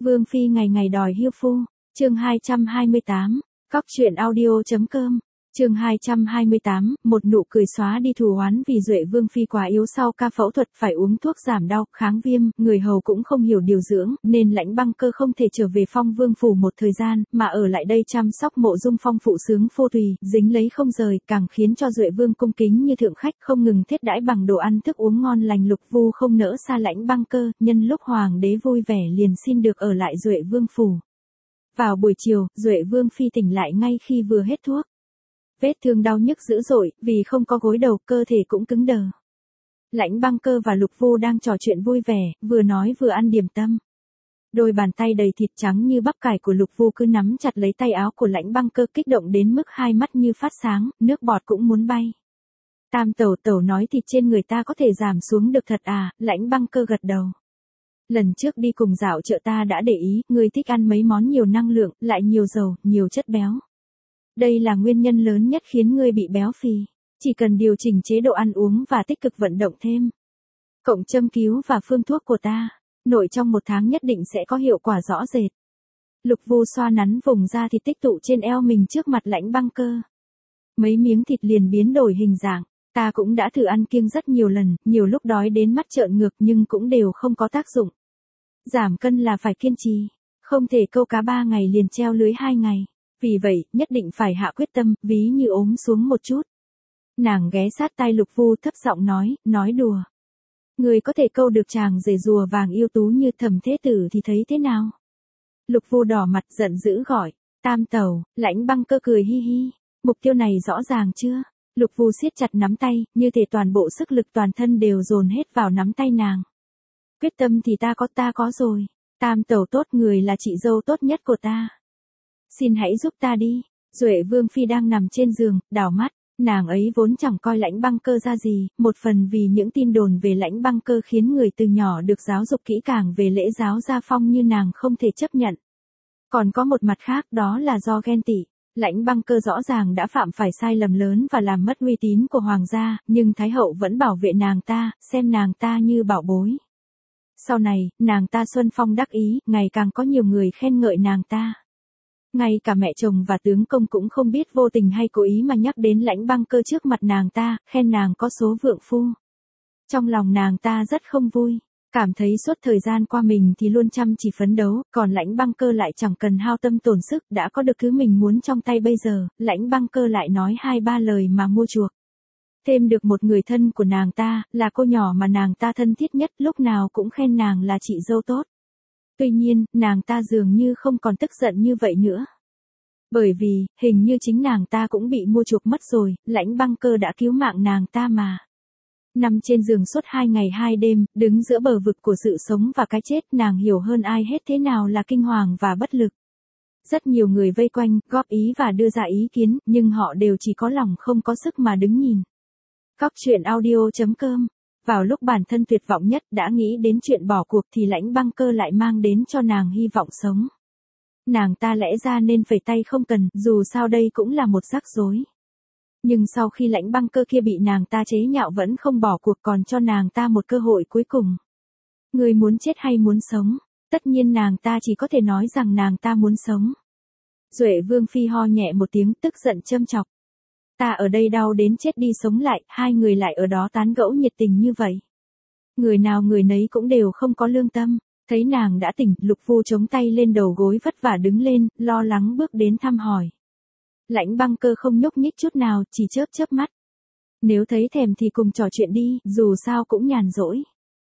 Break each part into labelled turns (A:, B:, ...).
A: Vương phi ngày ngày đòi hiêu phu. Chương 228, Cóc truyện audio.com. Chương 228, một nụ cười xóa đi thù oán vì Duệ Vương phi quá yếu sau ca phẫu thuật phải uống thuốc giảm đau, kháng viêm, người hầu cũng không hiểu điều dưỡng, nên Lãnh Băng Cơ không thể trở về Phong Vương phủ một thời gian, mà ở lại đây chăm sóc Mộ Dung Phong phụ sướng phô tùy, dính lấy không rời, càng khiến cho Duệ Vương cung kính như thượng khách, không ngừng thiết đãi bằng đồ ăn thức uống ngon lành. Lục Vu không nỡ xa Lãnh Băng Cơ, nhân lúc hoàng đế vui vẻ liền xin được ở lại Duệ Vương phủ. Vào buổi chiều, Duệ Vương phi tỉnh lại ngay khi vừa hết thuốc. Vết thương đau nhức dữ dội, vì không có gối đầu, cơ thể cũng cứng đờ. Lãnh Băng Cơ và Lục Vu đang trò chuyện vui vẻ, vừa nói vừa ăn điểm tâm. Đôi bàn tay đầy thịt trắng như bắp cải của Lục Vu cứ nắm chặt lấy tay áo của Lãnh Băng Cơ, kích động đến mức hai mắt như phát sáng, nước bọt cũng muốn bay. Tam tẩu nói thịt trên người ta có thể giảm xuống được thật à? Lãnh Băng Cơ gật đầu. Lần trước đi cùng dạo chợ ta đã để ý, người thích ăn mấy món nhiều năng lượng, lại nhiều dầu, nhiều chất béo. Đây là nguyên nhân lớn nhất khiến ngươi bị béo phì. Chỉ cần điều chỉnh chế độ ăn uống và tích cực vận động thêm, cộng châm cứu và phương thuốc của ta, nội trong 1 tháng nhất định sẽ có hiệu quả rõ rệt. Lục Vu xoa nắn vùng da thịt tích tụ trên eo mình trước mặt Lãnh Băng Cơ. Mấy miếng thịt liền biến đổi hình dạng. Ta cũng đã thử ăn kiêng rất nhiều lần, nhiều lúc đói đến mắt trợn ngược nhưng cũng đều không có tác dụng. Giảm cân là phải kiên trì, không thể câu cá 3 ngày liền treo lưới 2 ngày. Vì vậy, nhất định phải hạ quyết tâm, ví như ốm xuống một chút. Nàng ghé sát tai Lục Vu thấp giọng nói đùa. Người có thể câu được chàng rể rùa vàng yêu tú như Thẩm Thế Tử thì thấy thế nào? Lục Vu đỏ mặt giận dữ gọi, Tam tẩu. Lãnh Băng Cơ cười hi hi. Mục tiêu này rõ ràng chưa? Lục Vu siết chặt nắm tay, như thể toàn bộ sức lực toàn thân đều dồn hết vào nắm tay nàng. Quyết tâm thì ta có rồi. Tam tẩu tốt, người là chị dâu tốt nhất của ta. Xin hãy giúp ta đi. Duệ Vương phi đang nằm trên giường, đảo mắt, nàng ấy vốn chẳng coi Lãnh Băng Cơ ra gì, một phần vì những tin đồn về Lãnh Băng Cơ khiến người từ nhỏ được giáo dục kỹ càng về lễ giáo gia phong như nàng không thể chấp nhận. Còn có một mặt khác, đó là do ghen tị. Lãnh Băng Cơ rõ ràng đã phạm phải sai lầm lớn và làm mất uy tín của hoàng gia, nhưng Thái hậu vẫn bảo vệ nàng ta, xem nàng ta như bảo bối. Sau này, nàng ta xuân phong đắc ý, ngày càng có nhiều người khen ngợi nàng ta. Ngay cả mẹ chồng và tướng công cũng không biết vô tình hay cố ý mà nhắc đến Lãnh Băng Cơ trước mặt nàng ta, khen nàng có số vượng phu. Trong lòng nàng ta rất không vui, cảm thấy suốt thời gian qua mình thì luôn chăm chỉ phấn đấu, còn Lãnh Băng Cơ lại chẳng cần hao tâm tổn sức, đã có được thứ mình muốn trong tay bây giờ. Lãnh Băng Cơ lại nói 2-3 lời mà mua chuộc. Thêm được một người thân của nàng ta, là cô nhỏ mà nàng ta thân thiết nhất, lúc nào cũng khen nàng là chị dâu tốt. Tuy nhiên, nàng ta dường như không còn tức giận như vậy nữa. Bởi vì, hình như chính nàng ta cũng bị mua chuộc mất rồi, Lãnh Băng Cơ đã cứu mạng nàng ta mà. Nằm trên giường suốt 2 ngày 2 đêm, đứng giữa bờ vực của sự sống và cái chết, nàng hiểu hơn ai hết thế nào là kinh hoàng và bất lực. Rất nhiều người vây quanh, góp ý và đưa ra ý kiến, nhưng họ đều chỉ có lòng không có sức mà đứng nhìn. Cóc truyện audio.com. Vào lúc bản thân tuyệt vọng nhất đã nghĩ đến chuyện bỏ cuộc thì Lãnh Băng Cơ lại mang đến cho nàng hy vọng sống. Nàng ta lẽ ra nên phẩy tay không cần, dù sao đây cũng là một rắc rối. Nhưng sau khi Lãnh Băng Cơ kia bị nàng ta chế nhạo vẫn không bỏ cuộc, còn cho nàng ta một cơ hội cuối cùng. Người muốn chết hay muốn sống? Tất nhiên nàng ta chỉ có thể nói rằng nàng ta muốn sống. Duệ Vương phi ho nhẹ một tiếng, tức giận châm chọc. Ta ở đây đau đến chết đi sống lại, hai người lại ở đó tán gẫu nhiệt tình như vậy. Người nào người nấy cũng đều không có lương tâm. Thấy nàng đã tỉnh, Lục Vu chống tay lên đầu gối vất vả đứng lên, lo lắng bước đến thăm hỏi. Lãnh Băng Cơ không nhúc nhích chút nào, chỉ chớp mắt. Nếu thấy thèm thì cùng trò chuyện đi, dù sao cũng nhàn rỗi.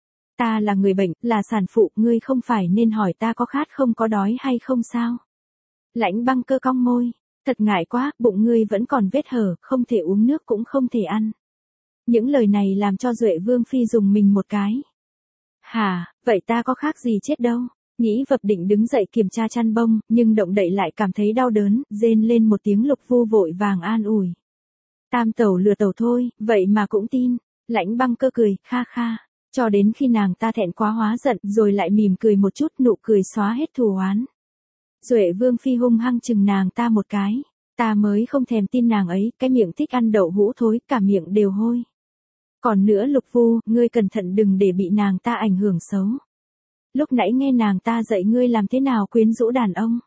A: Ta là người bệnh, là sản phụ, ngươi không phải nên hỏi ta có khát không, có đói hay không sao? Lãnh Băng Cơ cong môi. Thật ngại quá, bụng ngươi vẫn còn vết hở, không thể uống nước cũng không thể ăn. Những lời này làm cho Duệ Vương phi dùng mình một cái. Hả, vậy ta có khác gì chết đâu. Nghĩ vập định đứng dậy kiểm tra chăn bông, nhưng động đậy lại cảm thấy đau đớn, rên lên một tiếng. Lục Vu vội vàng an ủi. Tam tẩu lừa tẩu thôi, vậy mà cũng tin. Lãnh Băng Cơ cười, kha kha. Cho đến khi nàng ta thẹn quá hóa giận, rồi lại mỉm cười một chút, nụ cười xóa hết thù oán. Duệ Vương phi hung hăng chừng nàng ta một cái. Ta mới không thèm tin nàng ấy, cái miệng thích ăn đậu hũ thối, cả miệng đều hôi. Còn nữa Lục Vu, ngươi cẩn thận đừng để bị nàng ta ảnh hưởng xấu. Lúc nãy nghe nàng ta dạy ngươi làm thế nào quyến rũ đàn ông.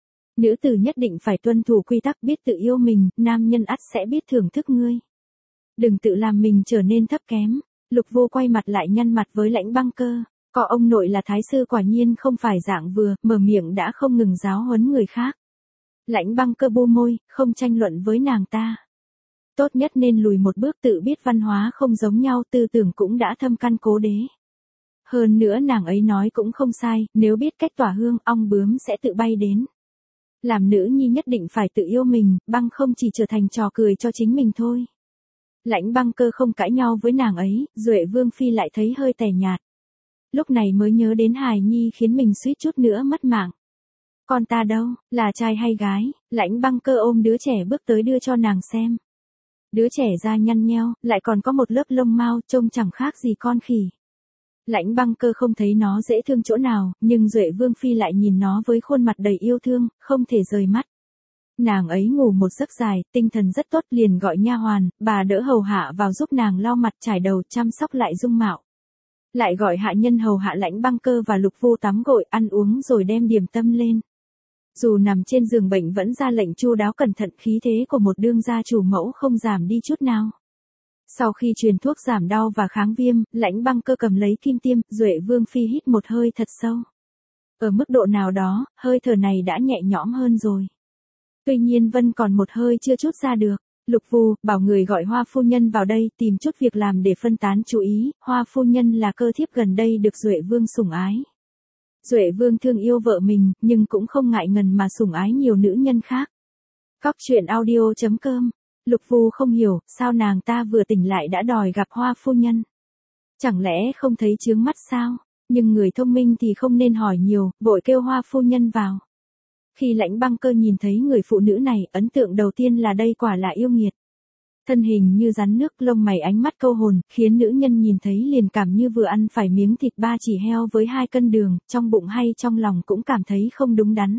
A: Nữ tử nhất định phải tuân thủ quy tắc, biết tự yêu mình, nam nhân ắt sẽ biết thưởng thức ngươi. Đừng tự làm mình trở nên thấp kém. Lục Vô quay mặt lại nhăn mặt với Lãnh Băng Cơ. Có ông nội là thái sư quả nhiên không phải dạng vừa, mở miệng đã không ngừng giáo huấn người khác. Lãnh Băng Cơ bu môi, không tranh luận với nàng ta. Tốt nhất nên lùi một bước, tự biết văn hóa không giống nhau, tư tưởng cũng đã thâm căn cố đế. Hơn nữa nàng ấy nói cũng không sai, nếu biết cách tỏa hương, ong bướm sẽ tự bay đến. Làm nữ nhi nhất định phải tự yêu mình, bằng không chỉ trở thành trò cười cho chính mình thôi. Lãnh Băng Cơ không cãi nhau với nàng ấy, Duệ Vương Phi lại thấy hơi tẻ nhạt. Lúc này mới nhớ đến hài nhi khiến mình suýt chút nữa mất mạng. Con ta đâu, là trai hay gái? Lãnh Băng Cơ ôm đứa trẻ bước tới đưa cho nàng xem. Đứa trẻ da nhăn nheo, lại còn có một lớp lông mao, trông chẳng khác gì con khỉ. Lãnh Băng Cơ không thấy nó dễ thương chỗ nào, nhưng Duệ Vương Phi lại nhìn nó với khuôn mặt đầy yêu thương, không thể rời mắt. Nàng ấy ngủ một giấc dài, tinh thần rất tốt, liền gọi nha hoàn, bà đỡ hầu hạ vào giúp nàng lau mặt trải đầu, chăm sóc lại dung mạo. Lại gọi hạ nhân hầu hạ Lãnh Băng Cơ và Lục Vô tắm gội, ăn uống rồi đem điểm tâm lên. Dù nằm trên giường bệnh vẫn ra lệnh chu đáo cẩn thận, khí thế của một đương gia chủ mẫu không giảm đi chút nào. Sau khi truyền thuốc giảm đau và kháng viêm, Lãnh Băng Cơ cầm lấy kim tiêm, Duệ Vương Phi hít một hơi thật sâu. Ở mức độ nào đó, hơi thở này đã nhẹ nhõm hơn rồi. Tuy nhiên vẫn còn một hơi chưa trút ra được. Lục Vu bảo người gọi Hoa phu nhân vào đây tìm chút việc làm để phân tán chú ý, Hoa phu nhân là cơ thiếp gần đây được Duệ Vương sủng ái. Duệ Vương thương yêu vợ mình, nhưng cũng không ngại ngần mà sủng ái nhiều nữ nhân khác. Cóc truyện audio.com. Lục Vu không hiểu, sao nàng ta vừa tỉnh lại đã đòi gặp Hoa phu nhân. Chẳng lẽ không thấy chướng mắt sao? Nhưng người thông minh thì không nên hỏi nhiều, vội kêu Hoa phu nhân vào. Khi Lãnh Băng Cơ nhìn thấy người phụ nữ này, ấn tượng đầu tiên là đây quả là yêu nghiệt. Thân hình như rắn nước, lông mày ánh mắt câu hồn, khiến nữ nhân nhìn thấy liền cảm như vừa ăn phải miếng thịt ba chỉ heo với 2 cân đường, trong bụng hay trong lòng cũng cảm thấy không đúng đắn.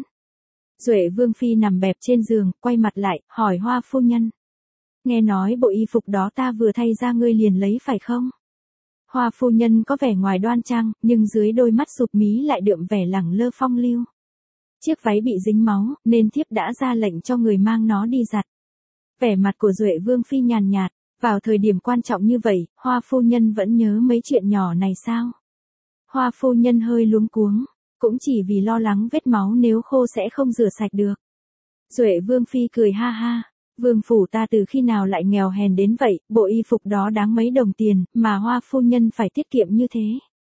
A: Duệ Vương Phi nằm bẹp trên giường, quay mặt lại, hỏi Hoa phu nhân. Nghe nói bộ y phục đó ta vừa thay ra ngươi liền lấy phải không? Hoa phu nhân có vẻ ngoài đoan trang, nhưng dưới đôi mắt sụp mí lại đượm vẻ lẳng lơ phong lưu. Chiếc váy bị dính máu, nên thiếp đã ra lệnh cho người mang nó đi giặt. Vẻ mặt của Duệ Vương Phi nhàn nhạt, vào thời điểm quan trọng như vậy, Hoa phu nhân vẫn nhớ mấy chuyện nhỏ này sao? Hoa phu nhân hơi luống cuống, cũng chỉ vì lo lắng vết máu nếu khô sẽ không rửa sạch được. Duệ Vương Phi cười ha ha, vương phủ ta từ khi nào lại nghèo hèn đến vậy, bộ y phục đó đáng mấy đồng tiền, mà Hoa phu nhân phải tiết kiệm như thế.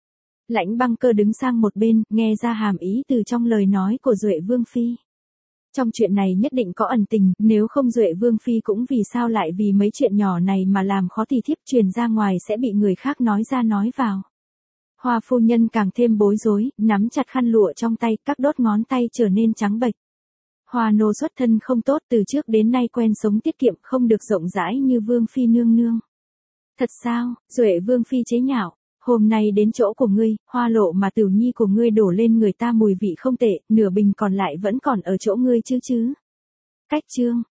A: Lãnh Băng Cơ đứng sang một bên, nghe ra hàm ý từ trong lời nói của Duệ Vương Phi. Trong chuyện này nhất định có ẩn tình, nếu không Duệ Vương Phi cũng vì sao lại vì mấy chuyện nhỏ này mà làm khó thì thiếp truyền ra ngoài sẽ bị người khác nói ra nói vào. Hoa phu nhân càng thêm bối rối, nắm chặt khăn lụa trong tay, các đốt ngón tay trở nên trắng bệch. Hoa nô xuất thân không tốt, từ trước đến nay quen sống tiết kiệm, không được rộng rãi như Vương Phi nương nương. Thật sao? Duệ Vương Phi chế nhạo. Hôm nay đến chỗ của ngươi, hoa lộ mà tiểu nhi của ngươi đổ lên người ta mùi vị không tệ, nửa bình còn lại vẫn còn ở chỗ ngươi chứ. Cách chương.